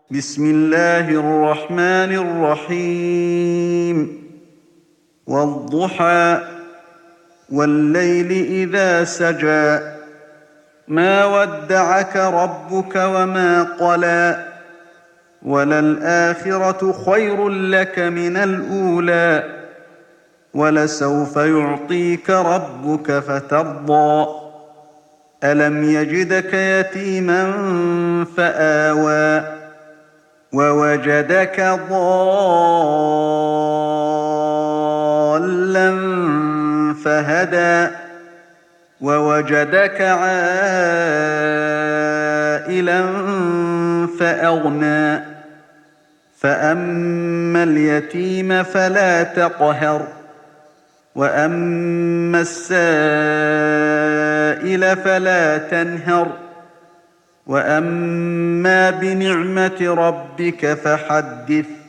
بسم الله الرحمن الرحيم والضحى والليل إذا سجى ما ودعك ربك وما قلى وللآخرة خير لك من الأولى ولسوف يعطيك ربك فترضى ألم يجدك يتيما فآوى ووجدك ضالا فهدى ووجدك عائلا فأغنى فأما اليتيم فلا تقهر وأما السائل فلا تنهر وأما بنعمة ربك فحدث